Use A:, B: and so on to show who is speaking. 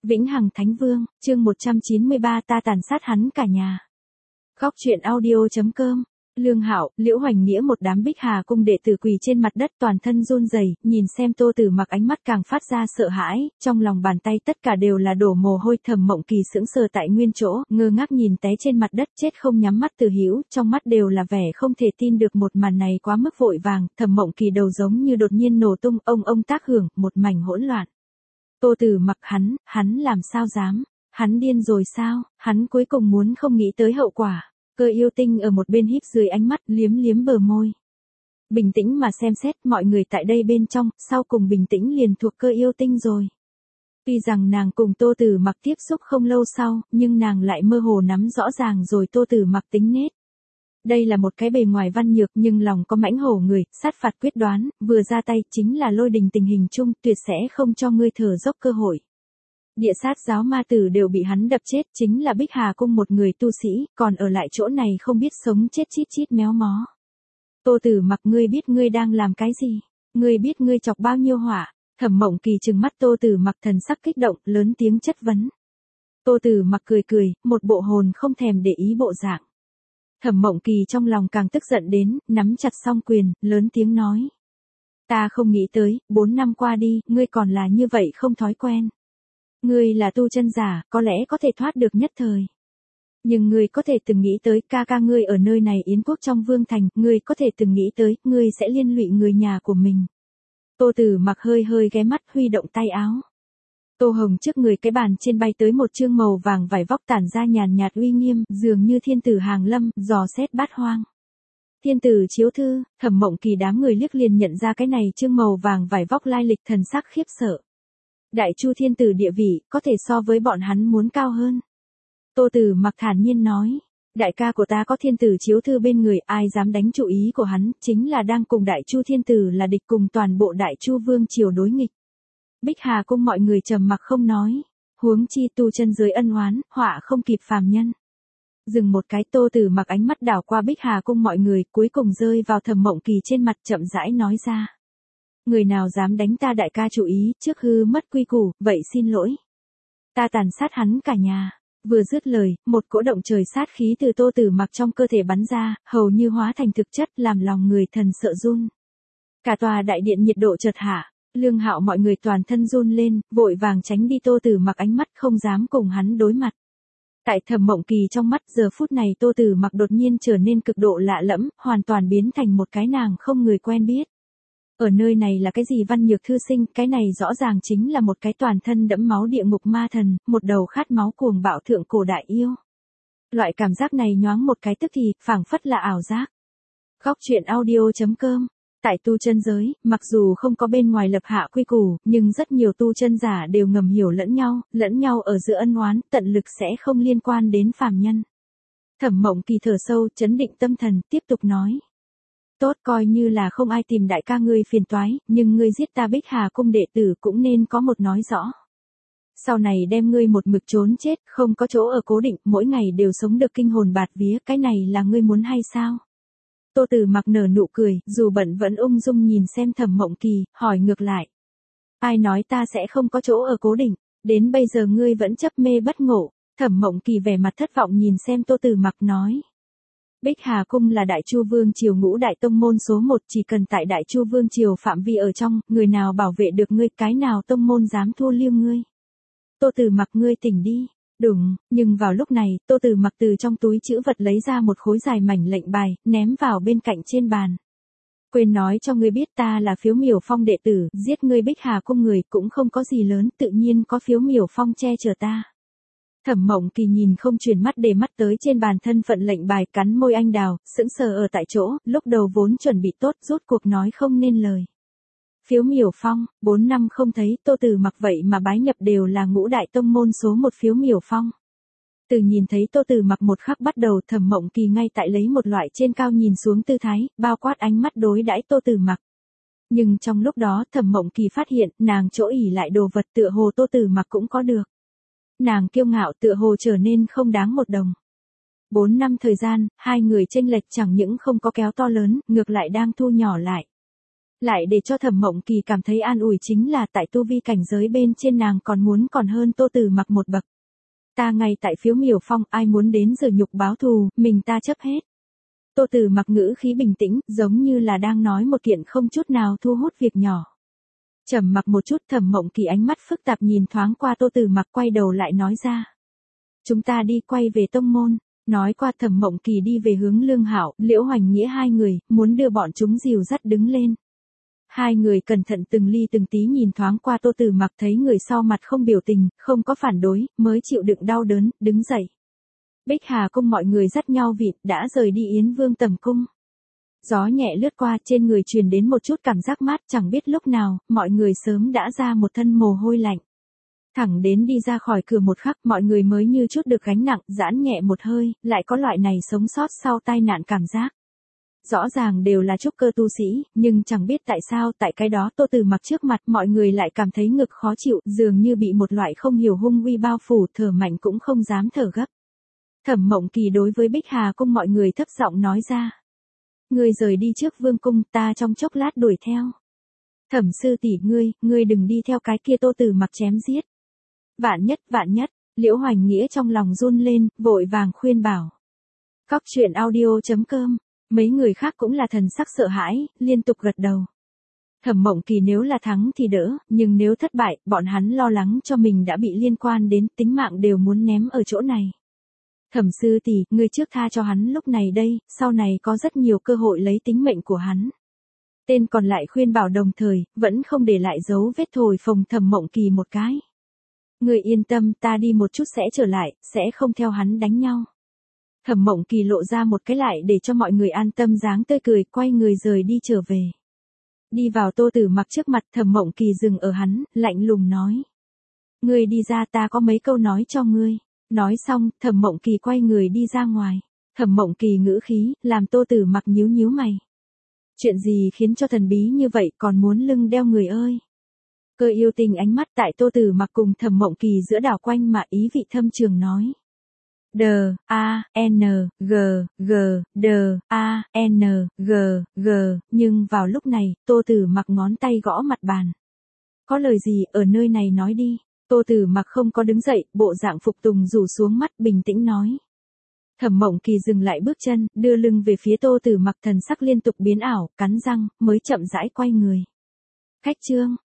A: Vĩnh Hằng Thánh Vương, chương 193 ta tàn sát hắn cả nhà. Góc truyện audio.com. Lương Hạo, Liễu Hoành Nghĩa một đám Bích Hà cung đệ tử quỳ trên mặt đất toàn thân run rẩy, nhìn xem Tô Tử Mặc ánh mắt càng phát ra sợ hãi, trong lòng bàn tay tất cả đều là đổ mồ hôi. Thẩm Mộng Kỳ sững sờ tại nguyên chỗ, ngơ ngác nhìn té trên mặt đất chết không nhắm mắt Từ Hữu, trong mắt đều là vẻ không thể tin được một màn này quá mức vội vàng. Thẩm Mộng Kỳ đầu giống như đột nhiên nổ tung, ông tác hưởng, một mảnh hỗn loạn. Tô Tử Mặc hắn làm sao dám, hắn điên rồi sao, hắn cuối cùng muốn không nghĩ tới hậu quả. Cơ Yêu Tinh ở một bên híp dưới ánh mắt, liếm liếm bờ môi. Bình tĩnh mà xem xét, mọi người tại đây bên trong, sau cùng bình tĩnh liền thuộc Cơ Yêu Tinh rồi. Tuy rằng nàng cùng Tô Tử Mặc tiếp xúc không lâu sau, nhưng nàng lại mơ hồ nắm rõ ràng rồi Tô Tử Mặc tính nết. Đây là một cái bề ngoài văn nhược nhưng lòng có mãnh hổ người, sát phạt quyết đoán, vừa ra tay chính là lôi đình tình hình chung, tuyệt sẽ không cho ngươi thở dốc cơ hội. Địa sát giáo ma tử đều bị hắn đập chết, chính là Bích Hà cung một người tu sĩ, còn ở lại chỗ này không biết sống chết chít chít méo mó. Tô Tử Mặc, ngươi biết ngươi đang làm cái gì? Ngươi biết ngươi chọc bao nhiêu họa? Thẩm Mộng Kỳ trừng mắt Tô Tử Mặc, thần sắc kích động, lớn tiếng chất vấn. Tô Tử Mặc cười cười, một bộ hồn không thèm để ý bộ dạng. Thẩm Mộng Kỳ trong lòng càng tức giận đến, nắm chặt song quyền, lớn tiếng nói. Ta không nghĩ tới, 4 năm qua đi, ngươi còn là như vậy không thói quen. Ngươi là tu chân giả, có lẽ có thể thoát được nhất thời. Nhưng ngươi có thể từng nghĩ tới ca ca ngươi ở nơi này Yến quốc trong vương thành, ngươi có thể từng nghĩ tới, ngươi sẽ liên lụy người nhà của mình. Tô Tử Mặc hơi ghé mắt, huy động tay áo. Tô Hồng trước người cái bàn trên bay tới một chương màu vàng vải vóc tản ra nhàn nhạt uy nghiêm, dường như thiên tử hàng lâm, dò xét bát hoang. Thiên tử chiếu thư, Thẩm Mộng Kỳ đám người liếc liền nhận ra cái này chương màu vàng vải vóc lai lịch, thần sắc khiếp sợ. Đại Chu thiên tử địa vị, có thể so với bọn hắn muốn cao hơn. Tô Tử Mặc thản nhiên nói, đại ca của ta có thiên tử chiếu thư bên người, ai dám đánh chủ ý của hắn, chính là đang cùng Đại Chu thiên tử là địch, cùng toàn bộ Đại Chu vương triều đối nghịch. Bích Hà cung mọi người trầm mặc không nói, huống chi tu chân giới ân oán, họa không kịp phàm nhân. Dừng một cái, Tô Tử Mặc ánh mắt đảo qua Bích Hà cung mọi người, cuối cùng rơi vào Thẩm Mộng Kỳ trên mặt, chậm rãi nói ra. Người nào dám đánh ta đại ca chủ ý, trước hư mất quy củ, vậy xin lỗi. Ta tàn sát hắn cả nhà. Vừa dứt lời, một cỗ động trời sát khí từ Tô Tử Mặc trong cơ thể bắn ra, hầu như hóa thành thực chất, làm lòng người thần sợ run. Cả tòa đại điện nhiệt độ chợt hạ, Lương Hạo mọi người toàn thân run lên, vội vàng tránh đi Tô Tử Mặc ánh mắt, không dám cùng hắn đối mặt. Tại Thẩm Mộng Kỳ trong mắt, giờ phút này Tô Tử Mặc đột nhiên trở nên cực độ lạ lẫm, hoàn toàn biến thành một cái nàng không người quen biết. Ở nơi này là cái gì văn nhược thư sinh, cái này rõ ràng chính là một cái toàn thân đẫm máu địa ngục ma thần, một đầu khát máu cuồng bạo thượng cổ đại yêu. Loại cảm giác này nhoáng một cái tức thì, phảng phất là ảo giác. Góc truyện audio.com. Tại tu chân giới, mặc dù không có bên ngoài lập hạ quy củ, nhưng rất nhiều tu chân giả đều ngầm hiểu lẫn nhau ở giữa ân oán, tận lực sẽ không liên quan đến phàm nhân. Thẩm Mộng Kỳ thở sâu, trấn định tâm thần, tiếp tục nói. Tốt, coi như là không ai tìm đại ca ngươi phiền toái, nhưng ngươi giết ta Bích Hà cung đệ tử cũng nên có một nói rõ. Sau này đem ngươi một mực trốn chết, không có chỗ ở cố định, mỗi ngày đều sống được kinh hồn bạt vía, cái này là ngươi muốn hay sao? Tô Tử Mặc nở nụ cười, dù bận vẫn ung dung nhìn xem Thẩm Mộng Kỳ, hỏi ngược lại. Ai nói ta sẽ không có chỗ ở cố định, đến bây giờ ngươi vẫn chấp mê bất ngộ. Thẩm Mộng Kỳ vẻ mặt thất vọng nhìn xem Tô Tử Mặc nói. Bích Hà cung là Đại Chu vương triều ngũ đại tông môn số 1, chỉ cần tại Đại Chu vương triều phạm vi ở trong, người nào bảo vệ được ngươi, cái nào tông môn dám thu liêu ngươi. Tô Tử Mặc, ngươi tỉnh đi. Đúng, nhưng vào lúc này, Tô Tử Mặc từ trong túi trữ vật lấy ra một khối dài mảnh lệnh bài, ném vào bên cạnh trên bàn. Quên nói cho ngươi biết, ta là Phiếu Miểu Phong đệ tử, giết ngươi Bích Hà cung người cũng không có gì lớn, tự nhiên có Phiếu Miểu Phong che chở ta. Thẩm Mộng Kỳ nhìn không chuyển mắt, để mắt tới trên bàn thân phận lệnh bài, cắn môi anh đào, sững sờ ở tại chỗ, lúc đầu vốn chuẩn bị tốt, rốt cuộc nói không nên lời. Phiếu Miểu Phong, 4 năm không thấy, Tô Tử Mặc vậy mà bái nhập đều là ngũ đại tông môn số 1 Phiếu Miểu Phong. Từ nhìn thấy Tô Tử Mặc một khắc bắt đầu, Thẩm Mộng Kỳ ngay tại lấy một loại trên cao nhìn xuống tư thái, bao quát ánh mắt đối đãi Tô Tử Mặc. Nhưng trong lúc đó, Thẩm Mộng Kỳ phát hiện, nàng chỗ ỷ lại đồ vật tựa hồ Tô Tử Mặc cũng có được. Nàng kiêu ngạo tựa hồ trở nên không đáng một đồng. 4 năm thời gian, hai người chênh lệch chẳng những không có kéo to lớn, ngược lại đang thu nhỏ lại. Lại để cho Thẩm Mộng Kỳ cảm thấy an ủi chính là tại tu vi cảnh giới bên trên nàng còn hơn Tô Tử Mặc một bậc. Ta ngay tại Phiếu Miểu Phong, ai muốn đến rửa nhục báo thù, mình ta chấp hết. Tô Tử Mặc ngữ khí bình tĩnh, giống như là đang nói một kiện không chút nào thu hút việc nhỏ. Trầm mặc một chút, Thẩm Mộng Kỳ ánh mắt phức tạp nhìn thoáng qua Tô Tử Mặc, quay đầu lại nói ra. Chúng ta đi quay về tông môn. Nói qua, Thẩm Mộng Kỳ đi về hướng Lương Hạo, Liễu Hoành Nghĩa hai người, muốn đưa bọn chúng dìu dắt đứng lên. Hai người cẩn thận từng ly từng tí nhìn thoáng qua Tô Tử Mặc, thấy người sau mặt không biểu tình, không có phản đối, mới chịu đựng đau đớn, đứng dậy. Bích Hà cung mọi người dắt nhau vịt, đã rời đi Yến Vương tầm cung. Gió nhẹ lướt qua, trên người truyền đến một chút cảm giác mát, chẳng biết lúc nào, mọi người sớm đã ra một thân mồ hôi lạnh. Thẳng đến đi ra khỏi cửa một khắc, mọi người mới như chút được gánh nặng, giãn nhẹ một hơi, lại có loại này sống sót sau tai nạn cảm giác. Rõ ràng đều là trúc cơ tu sĩ, nhưng chẳng biết tại sao, tại cái đó Tô Tử Mặc trước mặt, mọi người lại cảm thấy ngực khó chịu, dường như bị một loại không hiểu hung uy bao phủ, thở mạnh cũng không dám thở gấp. Thẩm Mộng Kỳ đối với Bích Hà cung mọi người thấp giọng nói ra. Ngươi rời đi trước vương cung, ta trong chốc lát đuổi theo. Thẩm sư tỷ ngươi đừng đi theo cái kia Tô Tử Mặc chém giết. Vạn nhất, Liễu Hoành Nghĩa trong lòng run lên, vội vàng khuyên bảo. Cóc truyện audio.com, mấy người khác cũng là thần sắc sợ hãi, liên tục gật đầu. Thẩm Mộng Kỳ nếu là thắng thì đỡ, nhưng nếu thất bại, bọn hắn lo lắng cho mình đã bị liên quan đến, tính mạng đều muốn ném ở chỗ này. Thẩm sư tỷ, ngươi trước tha cho hắn lúc này đây, sau này có rất nhiều cơ hội lấy tính mệnh của hắn. Tên còn lại khuyên bảo đồng thời, vẫn không để lại dấu vết thổi phồng Thẩm Mộng Kỳ một cái. Ngươi yên tâm, ta đi một chút sẽ trở lại, sẽ không theo hắn đánh nhau. Thẩm Mộng Kỳ lộ ra một cái lại để cho mọi người an tâm dáng tươi cười, quay người rời đi trở về. Đi vào Tô Tử Mặc trước mặt, Thẩm Mộng Kỳ dừng ở hắn, lạnh lùng nói. Ngươi đi ra, ta có mấy câu nói cho ngươi. Nói xong, Thẩm Mộng Kỳ quay người đi ra ngoài. Thẩm Mộng Kỳ ngữ khí, làm Tô Tử Mặc nhíu nhíu mày. Chuyện gì khiến cho thần bí như vậy, còn muốn lưng đeo người ơi. Cơ yêu tình ánh mắt tại Tô Tử Mặc cùng Thẩm Mộng Kỳ giữa đảo quanh mà ý vị thâm trường nói. Nhưng vào lúc này, Tô Tử Mặc ngón tay gõ mặt bàn. Có lời gì ở nơi này nói đi. Tô Tử Mặc không có đứng dậy, bộ dạng phục tùng rủ xuống mắt, bình tĩnh nói. Thẩm Mộng Kỳ dừng lại bước chân, đưa lưng về phía Tô Tử Mặc, thần sắc liên tục biến ảo, cắn răng, mới chậm rãi quay người. Khách trương,